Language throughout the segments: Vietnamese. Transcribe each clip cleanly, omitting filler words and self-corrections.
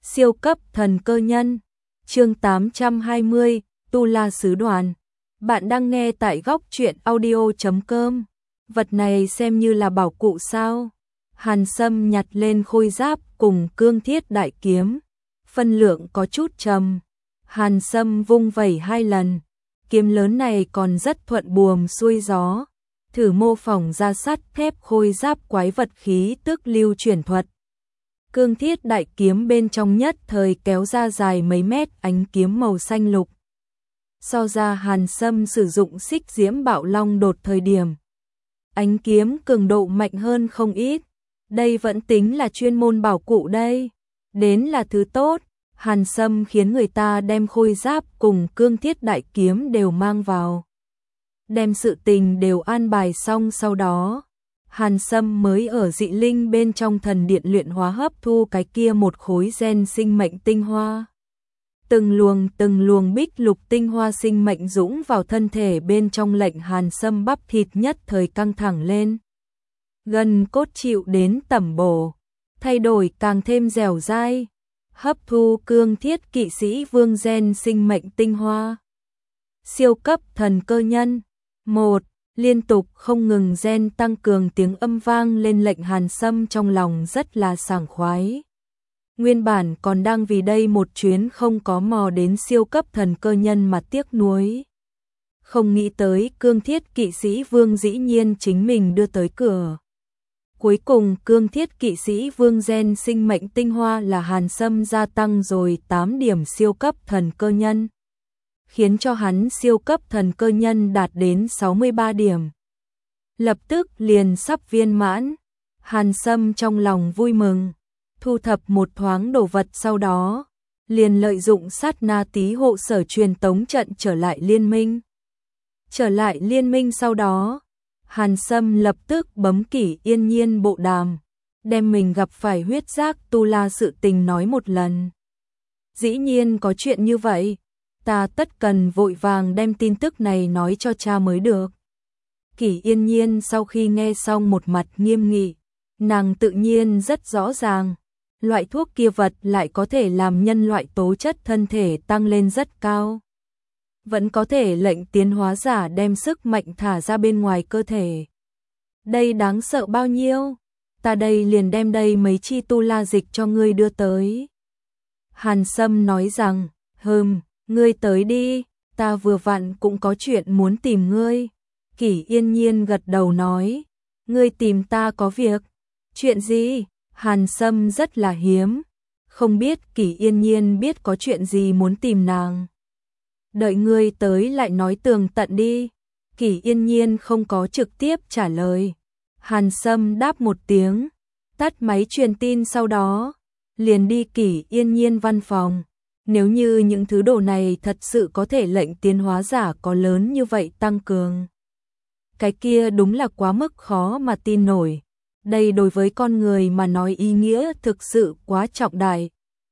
Siêu cấp thần cơ nhân, chương 820, Tu La Sứ Đoàn. Bạn đang nghe tại góc truyện audio.com. Vật này xem như là bảo cụ sao? Hàn Sâm nhặt lên khôi giáp cùng cương thiết đại kiếm. Phân lượng có chút trầm. Hàn Sâm vung vẩy 2 lần. Kiếm lớn này còn rất thuận buồm xuôi gió. Thử mô phỏng ra sắt thép khôi giáp quái vật khí tức lưu chuyển thuật. Cương thiết đại kiếm bên trong nhất thời kéo ra dài mấy mét, ánh kiếm màu xanh lục. So ra Hàn Sâm sử dụng xích diễm bạo long đột thời điểm, ánh kiếm cường độ mạnh hơn không ít. Đây vẫn tính là chuyên môn bảo cụ đây. Đến là thứ tốt. Hàn Sâm khiến người ta đem khôi giáp cùng cương thiết đại kiếm đều mang vào. Đem sự tình đều an bài xong sau đó, Hàn Sâm mới ở dị linh bên trong thần điện luyện hóa hấp thu cái kia một khối gen sinh mệnh tinh hoa. Từng luồng bích lục tinh hoa sinh mệnh dũng vào thân thể bên trong, lệnh Hàn Sâm bắp thịt nhất thời căng thẳng lên. Gân cốt chịu đến tẩm bổ, thay đổi càng thêm dẻo dai, hấp thu cương thiết kỵ sĩ vương gen sinh mệnh tinh hoa. Siêu cấp thần cơ nhân 1. Liên tục không ngừng gen tăng cường tiếng âm vang lên, lệnh Hàn Sâm trong lòng rất là sảng khoái. Nguyên bản còn đang vì đây một chuyến không có mò đến siêu cấp thần cơ nhân mà tiếc nuối. Không nghĩ tới cương thiết kỵ sĩ vương dĩ nhiên chính mình đưa tới cửa. Cuối cùng cương thiết kỵ sĩ vương gen sinh mệnh tinh hoa là Hàn Sâm gia tăng rồi 8 điểm siêu cấp thần cơ nhân, khiến cho hắn siêu cấp thần cơ nhân đạt đến 63 điểm. Lập tức liền sắp viên mãn. Hàn Sâm trong lòng vui mừng, thu thập một thoáng đồ vật sau đó, liền lợi dụng sát na tí hộ sở truyền tống trận trở lại liên minh. Trở lại liên minh sau đó, Hàn Sâm lập tức bấm Kỷ Yên Nhiên bộ đàm, đem mình gặp phải huyết giác tu la sự tình nói một lần. Dĩ nhiên có chuyện như vậy, ta tất cần vội vàng đem tin tức này nói cho cha mới được. Kỷ Yên Nhiên sau khi nghe xong một mặt nghiêm nghị, nàng tự nhiên rất rõ ràng, loại thuốc kia vật lại có thể làm nhân loại tố chất thân thể tăng lên rất cao. Vẫn có thể lệnh tiến hóa giả đem sức mạnh thả ra bên ngoài cơ thể. Đây đáng sợ bao nhiêu, ta đây liền đem đây mấy chi tu la dịch cho ngươi đưa tới. Hàn Sâm nói rằng, ngươi tới đi, ta vừa vặn cũng có chuyện muốn tìm ngươi. Kỷ Yên Nhiên gật đầu nói, ngươi tìm ta có việc. Chuyện gì? Hàn Sâm rất là hiếm, không biết Kỷ Yên Nhiên biết có chuyện gì muốn tìm nàng. Đợi ngươi tới lại nói tường tận đi. Kỷ Yên Nhiên không có trực tiếp trả lời. Hàn Sâm đáp một tiếng, tắt máy truyền tin, sau đó liền đi Kỷ Yên Nhiên văn phòng. Nếu như những thứ đồ này thật sự có thể lệnh tiến hóa giả có lớn như vậy tăng cường, cái kia đúng là quá mức khó mà tin nổi. Đây đối với con người mà nói ý nghĩa thực sự quá trọng đại.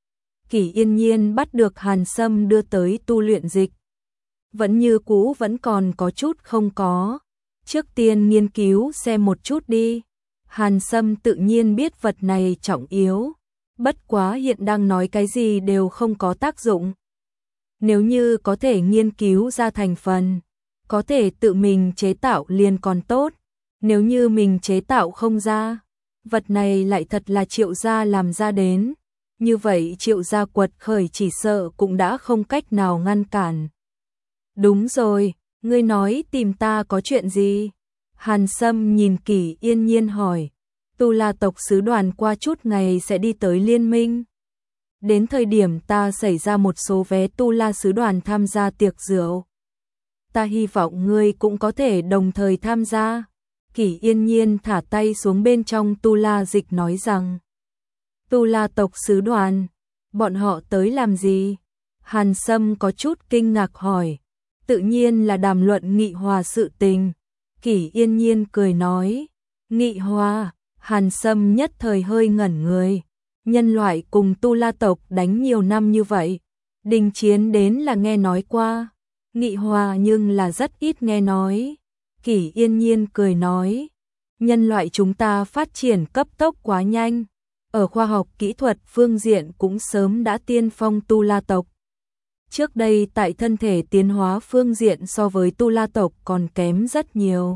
Kỷ Yên Nhiên bắt được Hàn Sâm đưa tới tu luyện dịch. Vẫn như cũ vẫn còn có chút không có. Trước tiên nghiên cứu xem một chút đi. Hàn Sâm tự nhiên biết vật này trọng yếu. Bất quá hiện đang nói cái gì đều không có tác dụng. Nếu như có thể nghiên cứu ra thành phần, có thể tự mình chế tạo liền còn tốt. Nếu như mình chế tạo không ra, vật này lại thật là Triệu gia làm ra đến. Như vậy Triệu gia quật khởi chỉ sợ cũng đã không cách nào ngăn cản. Đúng rồi, ngươi nói tìm ta có chuyện gì? Hàn Sâm nhìn Kỷ Yên Nhiên hỏi. Tu La tộc sứ đoàn qua chút ngày sẽ đi tới liên minh. Đến thời điểm ta xảy ra một số vé Tu La sứ đoàn tham gia tiệc rượu. Ta hy vọng ngươi cũng có thể đồng thời tham gia. Kỷ Yên Nhiên thả tay xuống bên trong tu la dịch nói rằng, Tu La tộc sứ đoàn, bọn họ tới làm gì? Hàn Sâm có chút kinh ngạc hỏi. Tự nhiên là đàm luận nghị hòa sự tình. Kỷ Yên Nhiên cười nói, nghị hòa? Hàn Sâm nhất thời hơi ngẩn người. Nhân loại cùng Tu La tộc đánh nhiều năm như vậy, đình chiến đến là nghe nói qua, nghị hòa nhưng là rất ít nghe nói. Kỷ Yên Nhiên cười nói, nhân loại chúng ta phát triển cấp tốc quá nhanh, ở khoa học kỹ thuật phương diện cũng sớm đã tiên phong Tu La tộc. Trước đây tại thân thể tiến hóa phương diện so với Tu La tộc còn kém rất nhiều.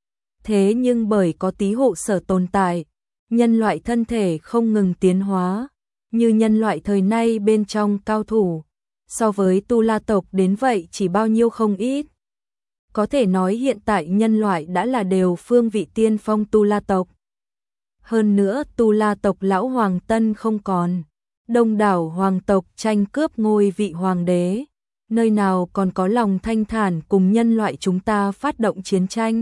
Thế nhưng bởi có tí hộ sở tồn tại, nhân loại thân thể không ngừng tiến hóa, như nhân loại thời nay bên trong cao thủ, so với Tu La tộc đến vậy chỉ bao nhiêu không ít. Có thể nói hiện tại nhân loại đã là đều phương vị tiên phong Tu La tộc. Hơn nữa Tu La tộc lão hoàng tân không còn, đông đảo hoàng tộc tranh cướp ngôi vị hoàng đế, nơi nào còn có lòng thanh thản cùng nhân loại chúng ta phát động chiến tranh.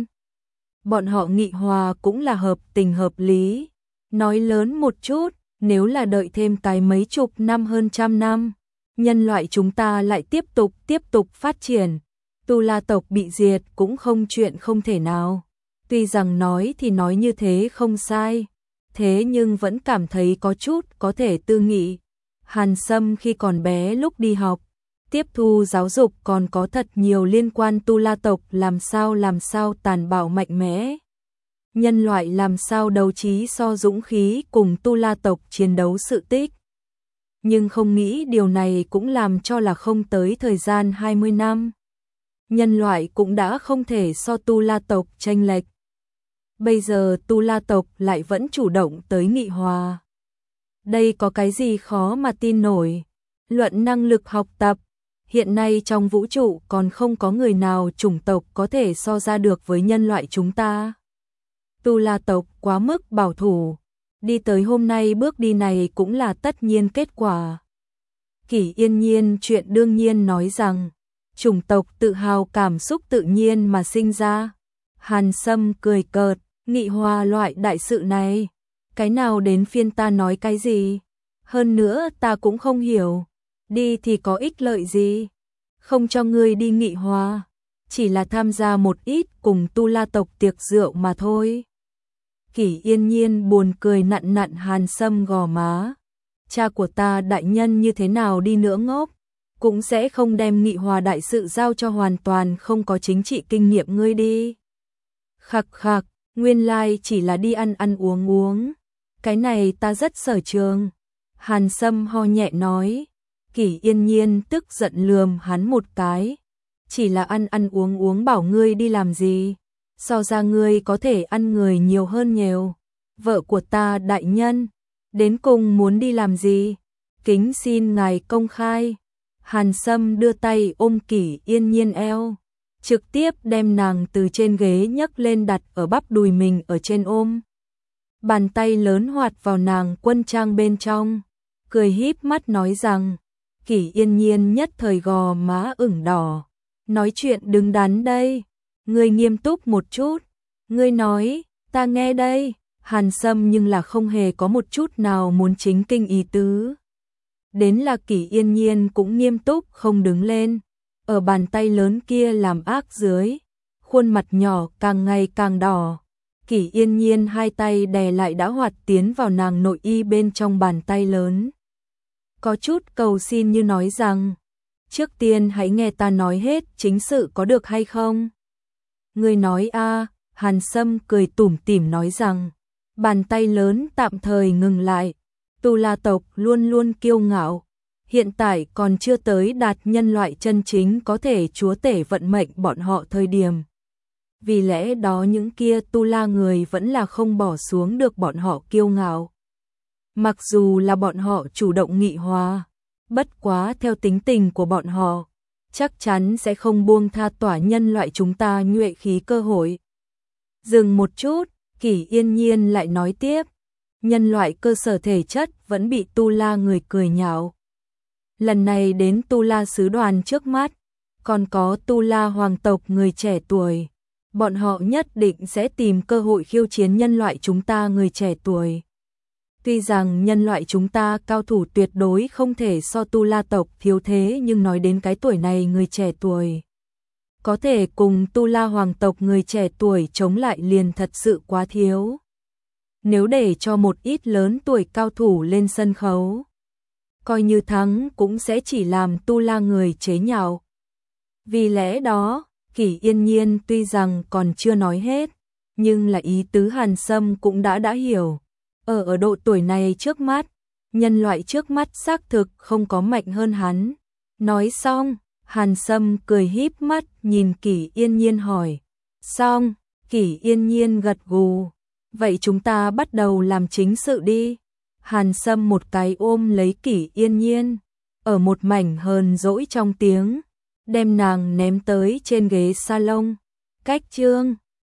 Bọn họ nghị hòa cũng là hợp tình hợp lý. Nói lớn một chút, nếu là đợi thêm cái mấy chục năm hơn trăm năm, nhân loại chúng ta lại tiếp tục phát triển, Tu La tộc bị diệt cũng không chuyện không thể nào. Tuy rằng nói thì nói như thế không sai, thế nhưng vẫn cảm thấy có chút có thể tư nghị. Hàn Sâm khi còn bé lúc đi học, tiếp thu giáo dục còn có thật nhiều liên quan Tu La tộc làm sao tàn bạo mạnh mẽ. Nhân loại làm sao đấu trí so dũng khí cùng Tu La tộc chiến đấu sự tích. Nhưng không nghĩ điều này cũng làm cho là không tới thời gian 20 năm. Nhân loại cũng đã không thể so Tu La tộc chênh lệch. Bây giờ Tu La tộc lại vẫn chủ động tới nghị hòa. Đây có cái gì khó mà tin nổi. Luận năng lực học tập, hiện nay trong vũ trụ còn không có người nào chủng tộc có thể so ra được với nhân loại chúng ta. Tu La tộc quá mức bảo thủ, đi tới hôm nay bước đi này cũng là tất nhiên kết quả. Kỷ Yên Nhiên chuyện đương nhiên nói rằng, chủng tộc tự hào cảm xúc tự nhiên mà sinh ra. Hàn Sâm cười cợt, nghị hòa loại đại sự này, cái nào đến phiên ta nói cái gì? Hơn nữa ta cũng không hiểu, đi thì có ích lợi gì? Không cho ngươi đi nghị hòa, chỉ là tham gia một ít cùng Tu La tộc tiệc rượu mà thôi. Kỷ Yên Nhiên buồn cười nặn nặn Hàn Sâm gò má. Cha của ta đại nhân như thế nào đi nữa ngốc, cũng sẽ không đem nghị hòa đại sự giao cho hoàn toàn không có chính trị kinh nghiệm ngươi đi. Khặc khặc, nguyên lai chỉ là đi ăn ăn uống uống. Cái này ta rất sở trường. Hàn Sâm ho nhẹ nói. Kỷ Yên Nhiên tức giận lườm hắn một cái. Chỉ là ăn ăn uống uống bảo ngươi đi làm gì? So ra ngươi có thể ăn người nhiều hơn nhiều. Vợ của ta đại nhân, đến cùng muốn đi làm gì? Kính xin ngài công khai. Hàn Sâm đưa tay ôm Kỷ Yên Nhiên eo, trực tiếp đem nàng từ trên ghế nhấc lên đặt ở bắp đùi mình ở trên ôm. Bàn tay lớn hoạt vào nàng quân trang bên trong, cười híp mắt nói rằng, Kỷ Yên Nhiên nhất thời gò má ửng đỏ. Nói chuyện đứng đắn đây, ngươi nghiêm túc một chút, ngươi nói, ta nghe đây. Hàn Sâm nhưng là không hề có một chút nào muốn chính kinh ý tứ. Đến là Kỷ Yên Nhiên cũng nghiêm túc không đứng lên, ở bàn tay lớn kia làm ác dưới, khuôn mặt nhỏ càng ngày càng đỏ. Kỷ Yên Nhiên hai tay đè lại đã hoạt tiến vào nàng nội y bên trong bàn tay lớn. Có chút cầu xin như nói rằng, trước tiên hãy nghe ta nói hết chính sự có được hay không? Ngươi nói a. Hàn Sâm cười tủm tỉm nói rằng, bàn tay lớn tạm thời ngừng lại. Tu La tộc luôn luôn kiêu ngạo, hiện tại còn chưa tới đạt nhân loại chân chính có thể chúa tể vận mệnh bọn họ thời điểm. Vì lẽ đó những kia Tu La người vẫn là không bỏ xuống được bọn họ kiêu ngạo. Mặc dù là bọn họ chủ động nghị hòa, bất quá theo tính tình của bọn họ, chắc chắn sẽ không buông tha tỏa nhân loại chúng ta nhuệ khí cơ hội. Dừng một chút, Kỷ Yên Nhiên lại nói tiếp, nhân loại cơ sở thể chất vẫn bị Tu La người cười nhạo. Lần này đến Tu La sứ đoàn trước mắt, còn có Tu La hoàng tộc người trẻ tuổi, bọn họ nhất định sẽ tìm cơ hội khiêu chiến nhân loại chúng ta người trẻ tuổi. Tuy rằng nhân loại chúng ta cao thủ tuyệt đối không thể so Tu La tộc thiếu thế, nhưng nói đến cái tuổi này người trẻ tuổi có thể cùng Tu La hoàng tộc người trẻ tuổi chống lại liền thật sự quá thiếu. Nếu để cho một ít lớn tuổi cao thủ lên sân khấu, coi như thắng cũng sẽ chỉ làm Tu La người chế nhạo. Vì lẽ đó, Kỷ Yên Nhiên tuy rằng còn chưa nói hết, nhưng là ý tứ Hàn Sâm cũng đã hiểu. Ở độ tuổi này trước mắt, nhân loại trước mắt xác thực không có mạnh hơn hắn. Nói xong, Hàn Sâm cười híp mắt nhìn Kỷ Yên Nhiên hỏi. Xong, Kỷ Yên Nhiên gật gù. Vậy chúng ta bắt đầu làm chính sự đi. Hàn Sâm một cái ôm lấy Kỷ Yên Nhiên, ở một mảnh hờn dỗi trong tiếng, đem nàng ném tới trên ghế salon. Cách chương